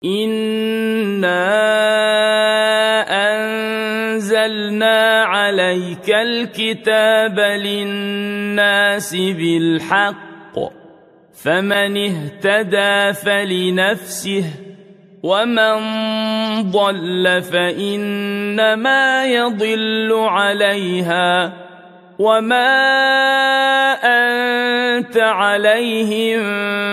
إنا أنزلنا عليك الكتاب للناس بالحق فمن اهتدى فلنفسه ومن ضل فإنما يضل عليها وما أنت عليهم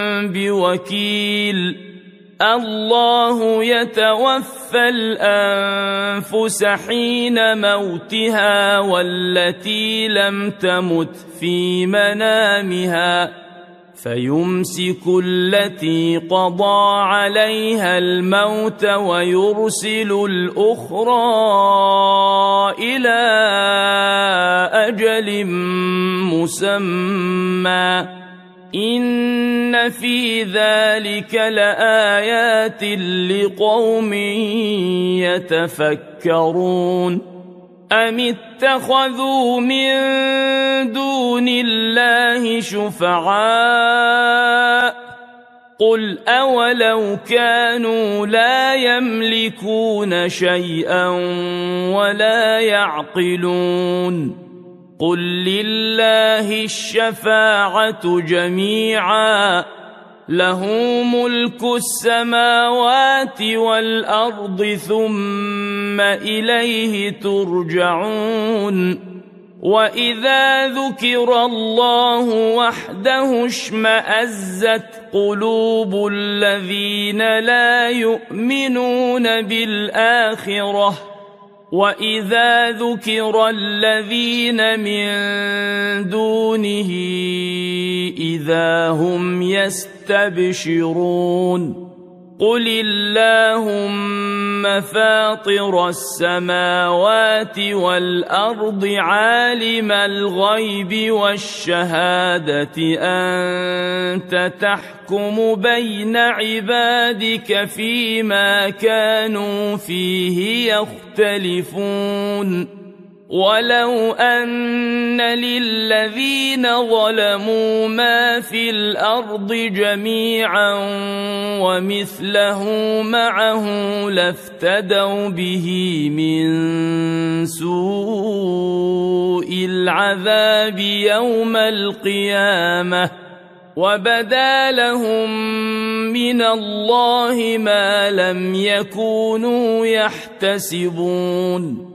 بوكيل الله يتوفى الأنفس حين موتها والتي لم تمت في منامها فيمسك التي قضى عليها الموت ويرسل الأخرى إلى أجل مسمى إن في ذلك لآيات لقوم يتفكرون أم اتخذوا من دون الله شفعاء قل أولو كانوا لا يملكون شيئا ولا يعقلون قل لله الشفاعة جميعا له ملك السماوات والأرض ثم إليه ترجعون وإذا ذكر الله وحده اشمأزت قلوب الذين لا يؤمنون بالآخرة وإذا ذكر الذين من دونه إذا هم يستبشرون قل اللهم فاطر السماوات والأرض عالم الغيب والشهادة أنت تحكم بين عبادك فيما كانوا فيه يختلفون ولو أن للذين ظلموا ما في الأرض جميعا ومثله معه لافتدوا به من سوء العذاب يوم القيامة وبدا لهم من الله ما لم يكونوا يحتسبون